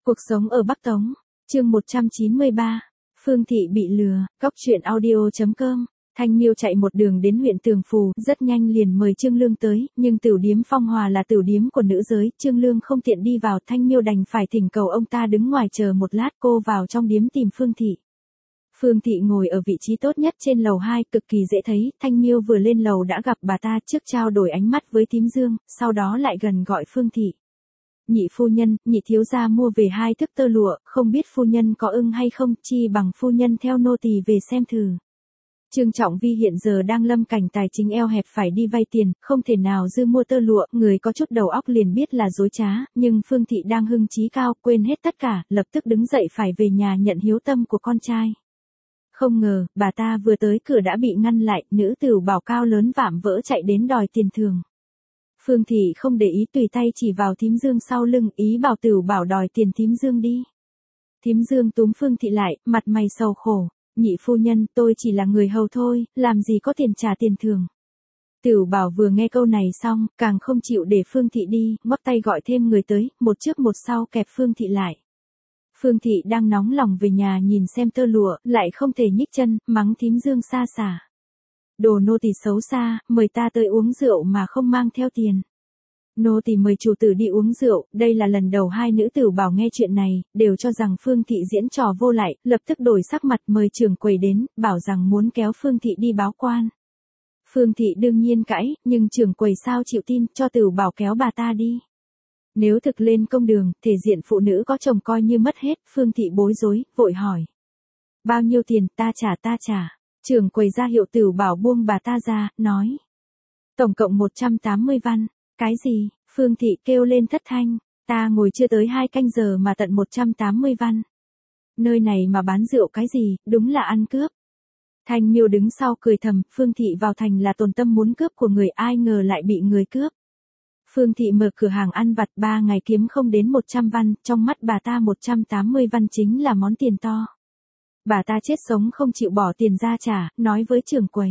Cuộc sống ở Bắc Tống, chương 193, Phương Thị bị lừa, Cóc truyện audio.com. Thanh Miêu chạy một đường đến huyện Tường Phù, rất nhanh liền mời Trương Lương tới, nhưng tửu điếm Phong Hòa là tửu điếm của nữ giới, Trương Lương không tiện đi vào, Thanh Miêu đành phải thỉnh cầu ông ta đứng ngoài chờ một lát, cô vào trong điếm tìm Phương Thị. Phương Thị ngồi ở vị trí tốt nhất trên lầu 2, cực kỳ dễ thấy, Thanh Miêu vừa lên lầu đã gặp bà ta, trước trao đổi ánh mắt với Tím Dương, sau đó lại gần gọi Phương Thị. Nhị phu nhân, nhị thiếu gia mua về 2 thước tơ lụa, không biết phu nhân có ưng hay không, chi bằng phu nhân theo nô tỳ về xem thử. Trương Trọng Vi hiện giờ đang lâm cảnh tài chính eo hẹp phải đi vay tiền, không thể nào dư mua tơ lụa, người có chút đầu óc liền biết là dối trá, nhưng Phương Thị đang hưng trí cao, quên hết tất cả, lập tức đứng dậy phải về nhà nhận hiếu tâm của con trai. Không ngờ, bà ta vừa tới cửa đã bị ngăn lại, nữ tửu bảo cao lớn vạm vỡ chạy đến đòi tiền thường. Phương Thị không để ý tùy tay chỉ vào Thím Dương sau lưng, ý bảo tửu bảo đòi tiền Thím Dương đi. Thím Dương túm Phương Thị lại, mặt mày sầu khổ. Nhị phu nhân, tôi chỉ là người hầu thôi, làm gì có tiền trả tiền thường. Tửu bảo vừa nghe câu này xong, càng không chịu để Phương Thị đi, ngoắc tay gọi thêm người tới, một trước một sau kẹp Phương Thị lại. Phương Thị đang nóng lòng về nhà nhìn xem tơ lụa, lại không thể nhích chân, mắng Thím Dương xa xả. Đồ nô tỳ xấu xa, mời ta tới uống rượu mà không mang theo tiền. Nô tỳ mời chủ tử đi uống rượu, đây là lần đầu hai nữ tửu bảo nghe chuyện này, đều cho rằng Phương Thị diễn trò vô lại, lập tức đổi sắc mặt mời trưởng quầy đến, bảo rằng muốn kéo Phương Thị đi báo quan. Phương Thị đương nhiên cãi, nhưng trưởng quầy sao chịu tin, cho tửu bảo kéo bà ta đi. Nếu thực lên công đường, thể diện phụ nữ có chồng coi như mất hết, Phương Thị bối rối, vội hỏi. Bao nhiêu tiền, ta trả. Trưởng quầy ra hiệu tửu bảo buông bà ta ra, nói. Tổng cộng 180 văn. Cái gì? Phương Thị kêu lên thất thanh, ta ngồi chưa tới 2 canh giờ mà tận 180 văn. Nơi này mà bán rượu cái gì, đúng là ăn cướp. Thanh Miêu đứng sau cười thầm, Phương Thị vào thành là tồn tâm muốn cướp của người, ai ngờ lại bị người cướp. Phương Thị mở cửa hàng ăn vặt 3 ngày kiếm không đến 100 văn, trong mắt bà ta 180 văn chính là món tiền to. Bà ta chết sống không chịu bỏ tiền ra trả, nói với trưởng quầy.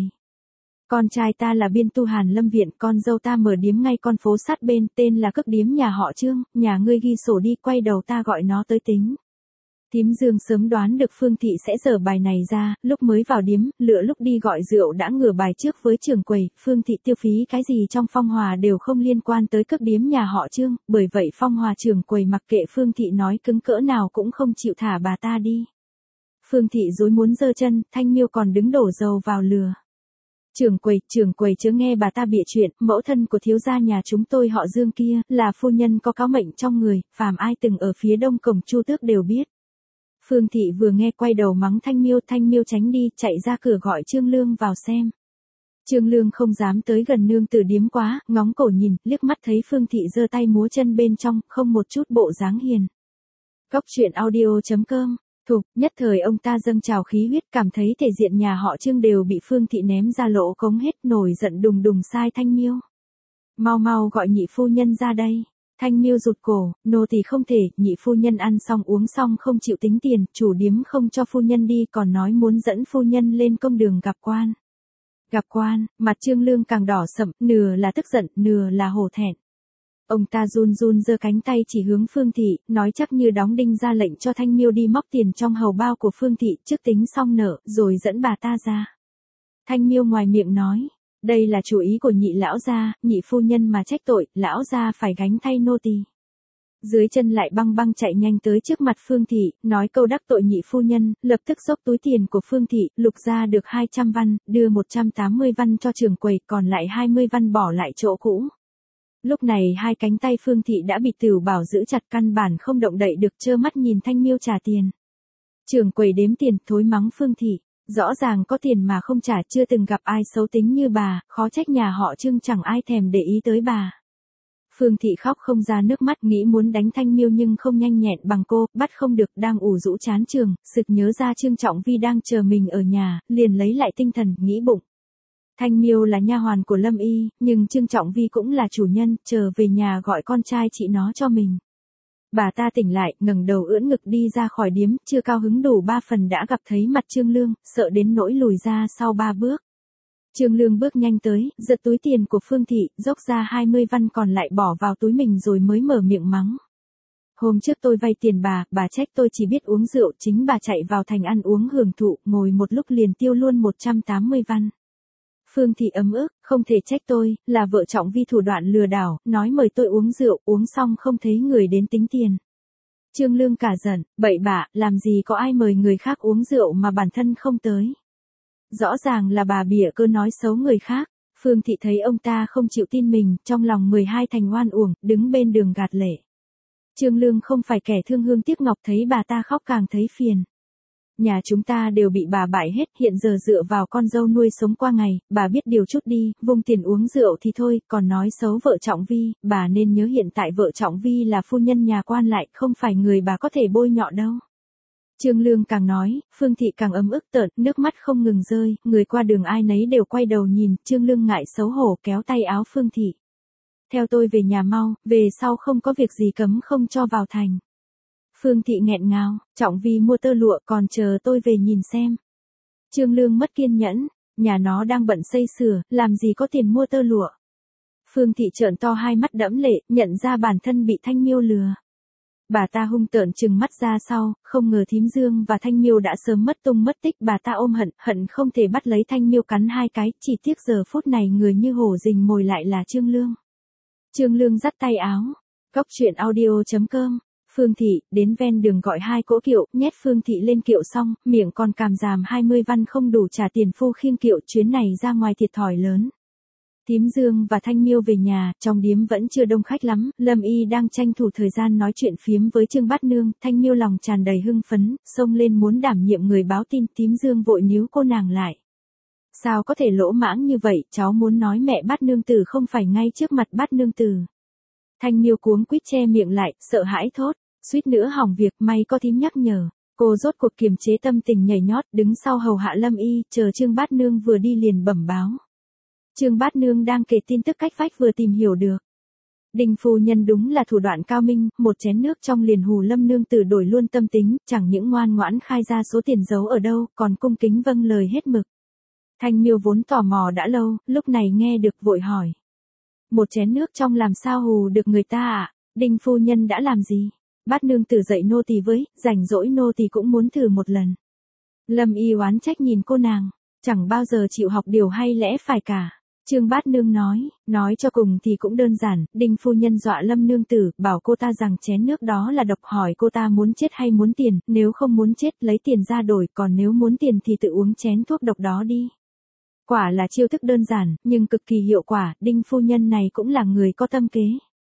Con trai ta là biên tu Hàn Lâm Viện, con dâu ta mở điếm ngay con phố sát bên, tên là Cước Điếm nhà họ Trương, nhà ngươi ghi sổ đi, quay đầu ta gọi nó tới tính. Thím Dương sớm đoán được Phương Thị sẽ dở bài này ra, lúc mới vào điếm, lựa lúc đi gọi rượu đã ngửa bài trước với trưởng quầy, Phương Thị tiêu phí cái gì trong Phong Hòa đều không liên quan tới Cước Điếm nhà họ Trương, bởi vậy Phong Hòa trưởng quầy mặc kệ Phương Thị nói cứng cỡ nào cũng không chịu thả bà ta đi. Phương Thị dối muốn giơ chân, Thanh Miêu còn đứng đổ dầu vào lừa. Trưởng quầy chớ nghe bà ta bịa chuyện, mẫu thân của thiếu gia nhà chúng tôi họ Dương kia, là phu nhân có cáo mệnh trong người, phàm ai từng ở phía đông cổng Chu Tước đều biết. Phương Thị vừa nghe quay đầu mắng Thanh Miêu tránh đi, chạy ra cửa gọi Trương Lương vào xem. Trương Lương không dám tới gần nương tử điếm quá, ngóng cổ nhìn, liếc mắt thấy Phương Thị giơ tay múa chân bên trong, không một chút bộ dáng hiền. Cóc truyện audio.com. Nhất thời ông ta dâng trào khí huyết, cảm thấy thể diện nhà họ Trương đều bị Phương Thị ném ra lỗ cống hết, nổi giận đùng đùng sai Thanh Miêu. Mau gọi nhị phu nhân ra đây. Thanh Miêu rụt cổ, nô tỳ không thể, nhị phu nhân ăn xong uống xong không chịu tính tiền, chủ điếm không cho phu nhân đi, còn nói muốn dẫn phu nhân lên công đường gặp quan. Gặp quan, mặt Trương Lương càng đỏ sậm, nửa là tức giận, nửa là hổ thẹn. Ông ta run giơ cánh tay chỉ hướng Phương Thị, nói chắc như đóng đinh ra lệnh cho Thanh Miêu đi móc tiền trong hầu bao của Phương Thị, trước tính xong nợ, rồi dẫn bà ta ra. Thanh Miêu ngoài miệng nói, đây là chủ ý của nhị lão gia, nhị phu nhân mà trách tội, lão gia phải gánh thay nô tỳ. Dưới chân lại băng chạy nhanh tới trước mặt Phương Thị, nói câu đắc tội nhị phu nhân, lập tức xốc túi tiền của Phương Thị, lục ra được 200 văn, đưa 180 văn cho trưởng quầy, còn lại 20 văn bỏ lại chỗ cũ. Lúc này 2 cánh tay Phương Thị đã bị tửu bảo giữ chặt, căn bản không động đậy được, trơ mắt nhìn Thanh Miêu trả tiền. Trưởng quầy đếm tiền, thối mắng Phương Thị, rõ ràng có tiền mà không trả, chưa từng gặp ai xấu tính như bà, khó trách nhà họ Trương chẳng ai thèm để ý tới bà. Phương Thị khóc không ra nước mắt, nghĩ muốn đánh Thanh Miêu nhưng không nhanh nhẹn bằng cô, bắt không được, đang ủ rũ chán trường, sực nhớ ra Trương Trọng Vi đang chờ mình ở nhà, liền lấy lại tinh thần, nghĩ bụng. Thanh Miêu là nha hoàn của Lâm Y, nhưng Trương Trọng Vi cũng là chủ nhân, chờ về nhà gọi con trai chị nó cho mình. Bà ta tỉnh lại, ngẩng đầu ưỡn ngực đi ra khỏi điếm, chưa cao hứng đủ 3 phần đã gặp thấy mặt Trương Lương, sợ đến nỗi lùi ra sau 3 bước. Trương Lương bước nhanh tới, giật túi tiền của Phương Thị, dốc ra 20 văn còn lại bỏ vào túi mình rồi mới mở miệng mắng. Hôm trước tôi vay tiền bà trách tôi chỉ biết uống rượu, chính bà chạy vào thành ăn uống hưởng thụ, ngồi một lúc liền tiêu luôn 180 văn. Phương Thị ấm ức, không thể trách tôi, là vợ Trọng Vi thủ đoạn lừa đảo, nói mời tôi uống rượu, uống xong không thấy người đến tính tiền. Trương Lương cả giận, bậy bạ, làm gì có ai mời người khác uống rượu mà bản thân không tới. Rõ ràng là bà bịa cơ nói xấu người khác. Phương Thị thấy ông ta không chịu tin mình, trong lòng 12 thành oan uổng, đứng bên đường gạt lệ. Trương Lương không phải kẻ thương hương tiếc ngọc, thấy bà ta khóc càng thấy phiền. Nhà chúng ta đều bị bà bại hết, hiện giờ dựa vào con dâu nuôi sống qua ngày, bà biết điều chút đi, vung tiền uống rượu thì thôi, còn nói xấu vợ Trọng Vi, bà nên nhớ hiện tại vợ Trọng Vi là phu nhân nhà quan lại, không phải người bà có thể bôi nhọ đâu. Trương Lương càng nói, Phương Thị càng ấm ức tợn, nước mắt không ngừng rơi, người qua đường ai nấy đều quay đầu nhìn, Trương Lương ngại xấu hổ kéo tay áo Phương Thị. Theo tôi về nhà mau, về sau không có việc gì cấm không cho vào thành. Phương Thị nghẹn ngào, Trọng Vi mua tơ lụa còn chờ tôi về nhìn xem. Trương Lương mất kiên nhẫn, nhà nó đang bận xây sửa, làm gì có tiền mua tơ lụa. Phương Thị trợn to hai mắt đẫm lệ, nhận ra bản thân bị Thanh Miêu lừa. Bà ta hung tợn trừng mắt ra sau, không ngờ Thím Dương và Thanh Miêu đã sớm mất tung mất tích, bà ta ôm hận không thể bắt lấy Thanh Miêu cắn hai cái, chỉ tiếc giờ phút này người như hổ rình mồi lại là Trương Lương. Trương Lương dắt tay áo, Cóc truyện audio.com, Phương Thị, đến ven đường gọi hai cỗ kiệu, nhét Phương Thị lên kiệu xong, miệng còn càm ràm 20 văn không đủ trả tiền phu khiêng kiệu, chuyến này ra ngoài thiệt thòi lớn. Thím Dương và Thanh Miêu về nhà, trong điếm vẫn chưa đông khách lắm, Lâm Y đang tranh thủ thời gian nói chuyện phiếm với Trương Bát Nương, Thanh Miêu lòng tràn đầy hưng phấn, xông lên muốn đảm nhiệm người báo tin, Thím Dương vội níu cô nàng lại. Sao có thể lỗ mãng như vậy, cháu muốn nói mẹ Bát Nương Tử không phải ngay trước mặt Bát Nương Tử. Thanh Miêu cuống quýt che miệng lại, sợ hãi thốt, suýt nữa hỏng việc, may có thím nhắc nhở. Cô rốt cuộc kiềm chế tâm tình nhảy nhót, đứng sau hầu hạ Lâm Y, chờ Trương Bát Nương vừa đi liền bẩm báo. Trương Bát Nương đang kể tin tức cách vách vừa tìm hiểu được. Đinh phu nhân đúng là thủ đoạn cao minh, một chén nước trong liền hù Lâm nương tử đổi luôn tâm tính, chẳng những ngoan ngoãn khai ra số tiền giấu ở đâu, còn cung kính vâng lời hết mực. Thanh Miêu vốn tò mò đã lâu, lúc này nghe được vội hỏi. Một chén nước trong làm sao hù được người ta ạ? Đinh phu nhân đã làm gì? Bát nương tử dạy nô tỳ với, rảnh rỗi nô tỳ cũng muốn thử một lần. Lâm Y oán trách nhìn cô nàng, chẳng bao giờ chịu học điều hay lẽ phải cả. Trương Bát Nương nói cho cùng thì cũng đơn giản, Đinh phu nhân dọa Lâm nương tử, bảo cô ta rằng chén nước đó là độc, hỏi cô ta muốn chết hay muốn tiền, nếu không muốn chết lấy tiền ra đổi, còn nếu muốn tiền thì tự uống chén thuốc độc đó đi. Quả là chiêu thức đơn giản, nhưng cực kỳ hiệu quả, Đinh phu nhân này cũng là người có tâm kế.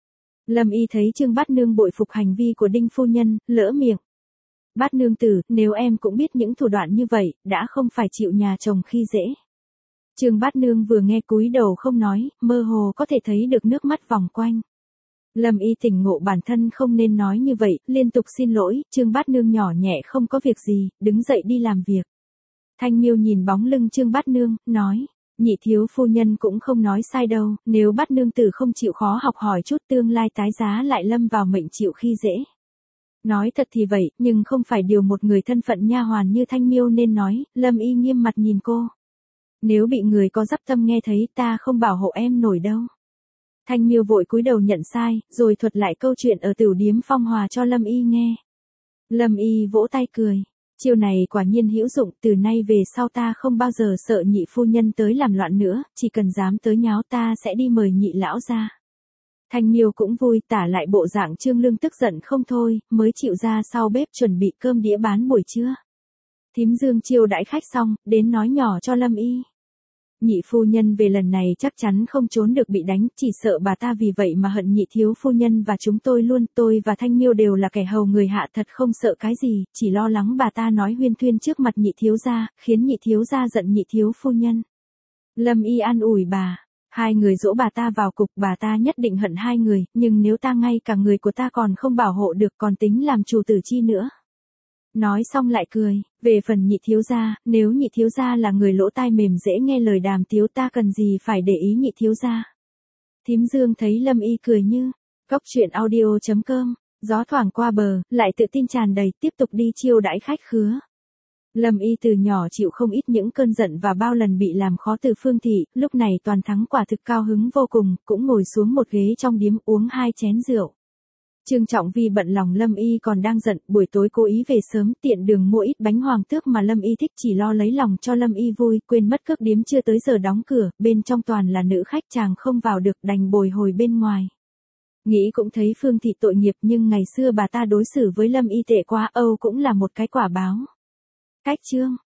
Lâm Y thấy Trương Bát Nương bội phục hành vi của Đinh phu nhân, lỡ miệng. Bát nương tử, nếu em cũng biết những thủ đoạn như vậy, đã không phải chịu nhà chồng khi dễ. Trương Bát Nương vừa nghe cúi đầu không nói, mơ hồ có thể thấy được nước mắt vòng quanh. Lâm Y tỉnh ngộ bản thân không nên nói như vậy, liên tục xin lỗi, Trương Bát Nương nhỏ nhẹ không có việc gì, đứng dậy đi làm việc. Thanh Miêu nhìn bóng lưng Trương Bát Nương, nói, nhị thiếu phu nhân cũng không nói sai đâu, nếu Bát Nương tử không chịu khó học hỏi chút tương lai tái giá lại lâm vào mệnh chịu khi dễ. Nói thật thì vậy, nhưng không phải điều một người thân phận nha hoàn như Thanh Miêu nên nói, Lâm Y nghiêm mặt nhìn cô. Nếu bị người có dắp tâm nghe thấy ta không bảo hộ em nổi đâu. Thanh Miêu vội cúi đầu nhận sai, rồi thuật lại câu chuyện ở tửu điếm Phong Hòa cho Lâm Y nghe. Lâm Y vỗ tay cười. Chiêu này quả nhiên hữu dụng, từ nay về sau ta không bao giờ sợ nhị phu nhân tới làm loạn nữa, chỉ cần dám tới nháo ta sẽ đi mời nhị lão ra. Thanh Miêu cũng vui, tả lại bộ dạng Trương Lương tức giận không thôi, mới chịu ra sau bếp chuẩn bị cơm đĩa bán buổi trưa. Thím Dương chiêu đãi khách xong, đến nói nhỏ cho Lâm Y. Nhị phu nhân về lần này chắc chắn không trốn được bị đánh, chỉ sợ bà ta vì vậy mà hận nhị thiếu phu nhân và chúng tôi luôn, tôi và Thanh Miêu đều là kẻ hầu người hạ thật không sợ cái gì, chỉ lo lắng bà ta nói huyên thuyên trước mặt nhị thiếu gia, khiến nhị thiếu gia giận nhị thiếu phu nhân. Lâm Y an ủi bà, hai người dỗ bà ta vào cục, bà ta nhất định hận hai người, nhưng nếu ta ngay cả người của ta còn không bảo hộ được còn tính làm chủ tử chi nữa. Nói xong lại cười, về phần nhị thiếu gia, nếu nhị thiếu gia là người lỗ tai mềm dễ nghe lời đàm tiếu ta cần gì phải để ý nhị thiếu gia. Thím Dương thấy Lâm Y cười như, Cóc truyện audio.com, gió thoảng qua bờ, lại tự tin tràn đầy, tiếp tục đi chiêu đãi khách khứa. Lâm Y từ nhỏ chịu không ít những cơn giận và bao lần bị làm khó từ Phương Thị, lúc này toàn thắng quả thực cao hứng vô cùng, cũng ngồi xuống một ghế trong điếm uống hai chén rượu. Trương Trọng Vi bận lòng Lâm Y còn đang giận, buổi tối cố ý về sớm tiện đường mua ít bánh hoàng tước mà Lâm Y thích, chỉ lo lấy lòng cho Lâm Y vui, quên mất cước điếm chưa tới giờ đóng cửa, bên trong toàn là nữ khách, chàng không vào được đành bồi hồi bên ngoài. Nghĩ cũng thấy Phương Thị tội nghiệp, nhưng ngày xưa bà ta đối xử với Lâm Y tệ quá, Âu cũng là một cái quả báo. Cách chương